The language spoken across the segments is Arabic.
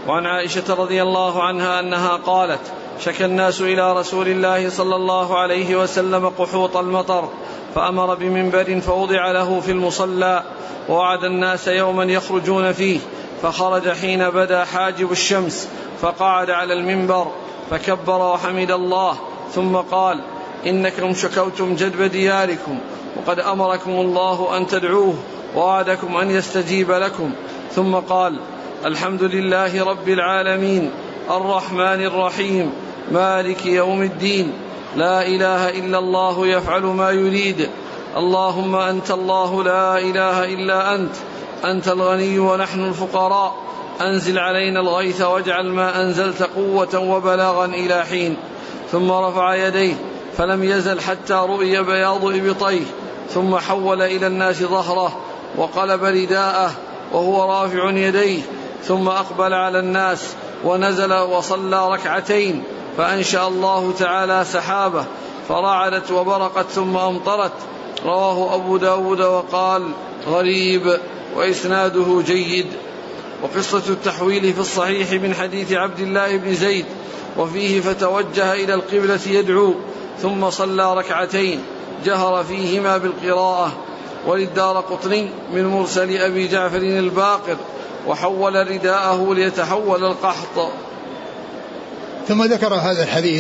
وعن عائشة رضي الله عنها أنها قالت: شكى الناس إلى رسول الله صلى الله عليه وسلم قحوط المطر، فأمر بمنبر فوضع له في المصلى، ووعد الناس يوما يخرجون فيه، فخرج حين بدا حاجب الشمس فقعد على المنبر فكبر وحمد الله، ثم قال: إنكم شكوتم جدب دياركم، وقد أمركم الله أن تدعوه، ووعدكم أن يستجيب لكم. ثم قال: الحمد لله رب العالمين الرحمن الرحيم مالك يوم الدين، لا إله إلا الله يفعل ما يريد، اللهم أنت الله لا إله إلا أنت، أنت الغني ونحن الفقراء، أنزل علينا الغيث واجعل ما أنزلت قوة وبلاغا إلى حين. ثم رفع يديه فلم يزل حتى رؤي بياض إبطيه، ثم حول إلى الناس ظهره وقلب رداءه وهو رافع يديه، ثم أقبل على الناس ونزل وصلى ركعتين، فأنشأ الله تعالى سحابة فرعدت وبرقت ثم أمطرت. رواه أبو داود وقال: غريب وإسناده جيد. وقصة التحويل في الصحيح من حديث عبد الله بن زيد، وفيه: فتوجه إلى القبلة يدعو، ثم صلى ركعتين جهر فيهما بالقراءة. وللدارقطني من مرسل أبي جعفر الباقر: وحول رداءه ليتحول القحط. ثم ذكر هذا الحديث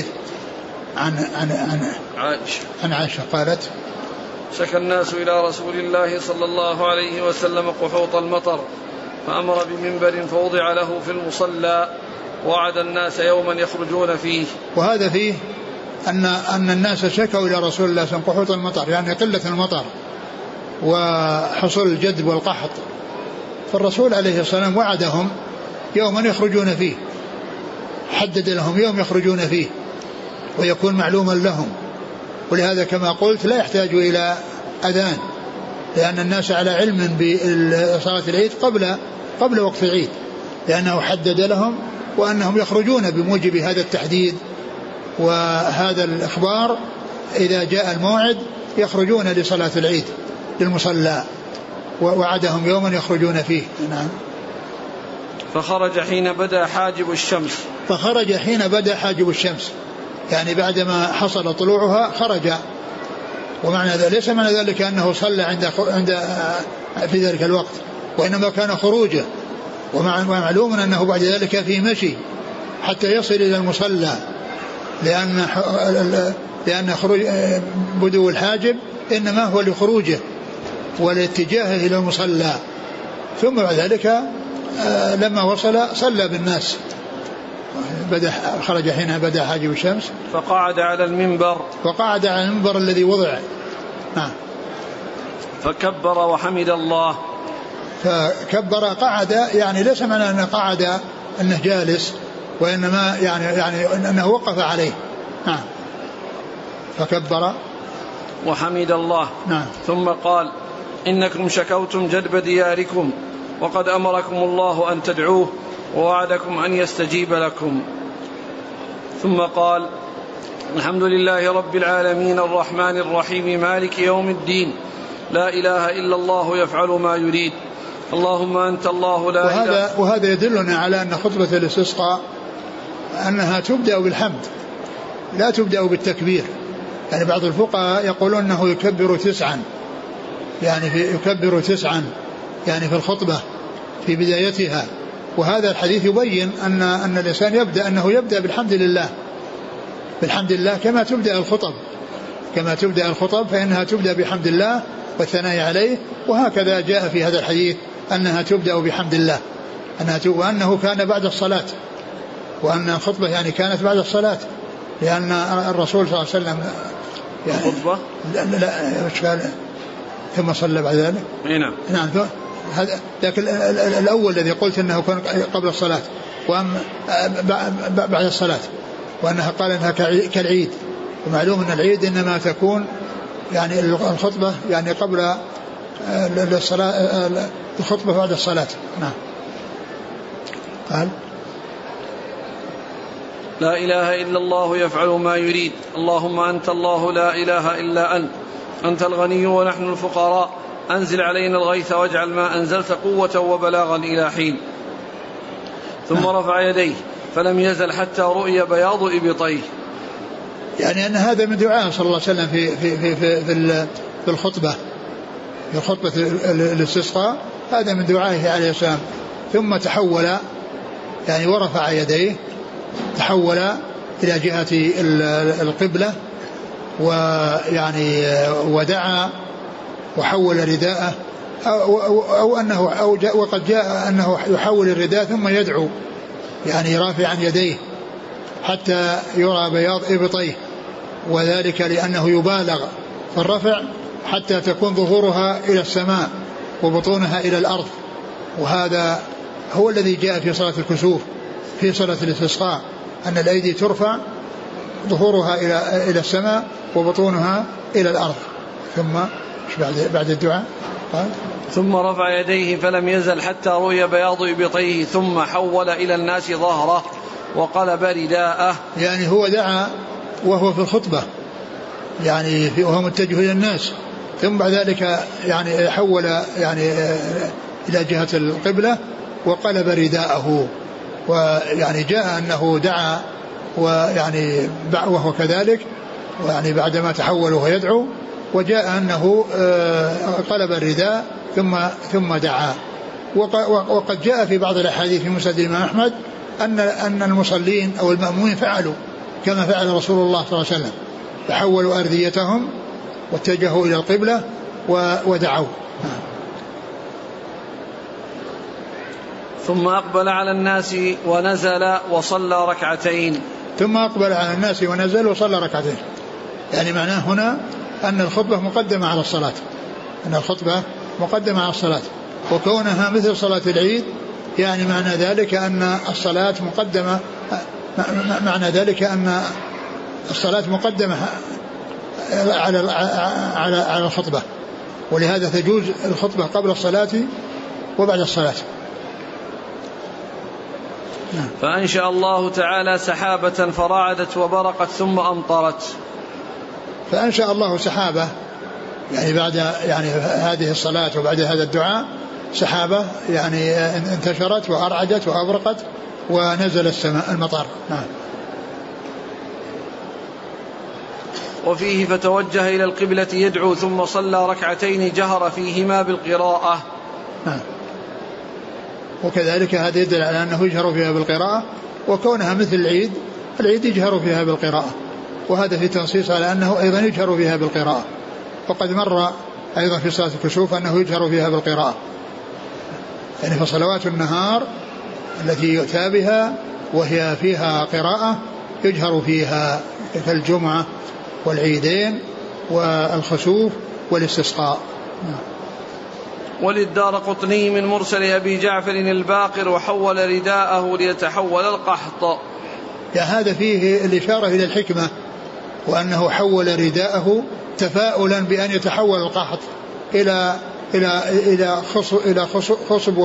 عن عائشة قالت: شكى الناس إلى رسول الله صلى الله عليه وسلم قحوط المطر، فأمر بمنبر فوضع له في المصلى، وعد الناس يوما يخرجون فيه. وهذا فيه أن الناس شكوا إلى رسول الله صلى الله عليه وسلم قحوط المطر، يعني قلة المطر وحصول الجدب والقحط، فالرسول عليه الصلاة والسلام وعدهم يوما يخرجون فيه، حدد لهم يوم يخرجون فيه ويكون معلوما لهم. ولهذا كما قلت لا يحتاج إلى أذان، لأن الناس على علم بصلاة العيد قبل وقت العيد، لأنه حدد لهم وأنهم يخرجون بموجب هذا التحديد وهذا الإخبار. إذا جاء الموعد يخرجون لصلاة العيد للمصلى، ووعدهم يوما يخرجون فيه. نعم. فخرج حين بدا حاجب الشمس. فخرج حين بدا حاجب الشمس، يعني بعدما حصل طلوعها خرج. ومعنى ذلك ليس معنى ذلك أنه صلى عند في ذلك الوقت، وإنما كان خروجه. ومعلوم أنه بعد ذلك في مشي حتى يصل إلى المصلى، لأن خروج بدو الحاجب إنما هو لخروجه والاتجاه إلى المصلى. ثم بعد ذلك لما وصل صلى بالناس، خرج حين بدا حاجب الشمس فقعد على المنبر الذي وضع. فكبر وحمد الله. فكبر قعد، يعني ليس معنى أنه قعد أنه جالس، وإنما يعني أنه وقف عليه. فكبر وحمد الله. ثم قال: إنكم شكوتم جدب دياركم، وقد أمركم الله أن تدعوه، ووعدكم أن يستجيب لكم. ثم قال: الحمد لله رب العالمين الرحمن الرحيم مالك يوم الدين، لا إله إلا الله يفعل ما يريد، اللهم أنت الله لا إله. وهذا يدلنا على أن خطبة الاستسقاء أنها تبدأ بالحمد لا تبدأ بالتكبير. يعني بعض الفقهاء يقولون أنه يكبر 9، يعني يكبر 9 يعني في الخطبة في بدايتها. وهذا الحديث يبين أن الإنسان يبدأ بالحمد لله كما تبدأ الخطب فإنها تبدأ بحمد الله والثناء عليه. وهكذا جاء في هذا الحديث أنها تبدأ بحمد الله، وأنه كان بعد الصلاة، وأن الخطبة يعني كانت بعد الصلاة، لأن الرسول صلى الله عليه وسلم يعني الخطبة لا ثم صلى بعد ذلك. نعم. هذا لكن الأول الذي قلت أنه كان قبل الصلاة بعد الصلاة، وأنها قال أنها كالعيد. ومعلوم أن العيد إنما تكون يعني الخطبة يعني قبل الصلاة، الخطبة بعد الصلاة. نعم. قال: لا إله إلا الله يفعل ما يريد، اللهم أنت الله لا إله إلا أنت، أنت الغني ونحن الفقراء، أنزل علينا الغيث واجعل ما أنزلت قوة وبلاغا إلى حين. ثم رفع يديه فلم يزل حتى رؤي بياض إبطيه. يعني أن هذا من دعاء صلى الله عليه وسلم في الخطبة، في خطبة الاستسقاء، هذا من دعائه عليه السلام. ثم تحول يعني ورفع يديه، تحول إلى جهة القبلة ويعني ودعا وحول رداءه أو أنه وقد جاء أنه يحول الرداء ثم يدعو يعني رافعا يديه حتى يرى بياض إبطيه، وذلك لأنه يبالغ في الرفع حتى تكون ظهورها إلى السماء وبطونها إلى الأرض. وهذا هو الذي جاء في صلاة الكسوف في صلاة الاستسقاء، أن الأيدي ترفع ظهورها إلى السماء وبطونها إلى الأرض. ثم بعد الدعاء قال ثم رفع يديه فلم يزل حتى رؤي بياض إبطيه ثم حول إلى الناس ظهره وقلب رداءه. يعني هو دعا وهو في الخطبة، يعني وهو متجه إلى الناس، ثم بعد ذلك يعني حول يعني إلى جهة القبلة وقلب رداءه. ويعني جاء أنه دعا ويعني وهو كذلك، ويعني بعدما تحول وهو يدعو، وجاء أنه قلب الرداء ثم دعا. وقد جاء في بعض الأحاديث في مسند الإمام أحمد أن المصلين أو المأمومين فعلوا كما فعل رسول الله صلى الله عليه وسلم، تحولوا أرديتهم واتجهوا إلى القبلة ودعوا. ثم أقبل على الناس ونزل وصلى ركعتين. ثم أقبل على الناس ونزل وصلى ركعتين، يعني معناه هنا أن الخطبة مقدمة على الصلاة، أن الخطبة مقدمة على الصلاة، وكونها مثل صلاة العيد يعني معنى ذلك أن الصلاة مقدمة، معنى ذلك أن الصلاة مقدمة على الخطبة، ولهذا تجوز الخطبة قبل الصلاة وبعد الصلاة. فأنشأ الله تعالى سحابة فرعدت وبرقت ثم أمطرت. فأنشأ الله سحابة يعني بعد يعني هذه الصلاة وبعد هذا الدعاء سحابة يعني انتشرت وأرعدت وأبرقت ونزل السماء المطر. وفيه فتوجه إلى القبلة يدعو ثم صلى ركعتين جهر فيهما بالقراءة. وكذلك هذا يدل على أنه يجهر فيها بالقراءة، وكونها مثل العيد يجهر فيها بالقراءة، وهذا في تنصيص على أنه أيضا يجهر فيها بالقراءة. وقد مر أيضا في صلاة الكسوف أنه يجهر فيها بالقراءة، يعني فصلوات النهار التي يؤتى بها وهي فيها قراءة يجهر فيها كالجمعة والعيدين والخسوف والاستسقاء. وللدارقطني من مرسل أبي جعفر الباقر وحول رداءه ليتحول القحط. هذا فيه الإشارة إلى الحكمة، وأنه حول رداءه تفاؤلا بأن يتحول القحط إلى خصب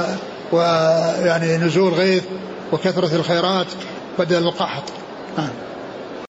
ويعني نزول غيث وكثرة الخيرات بدل القحط.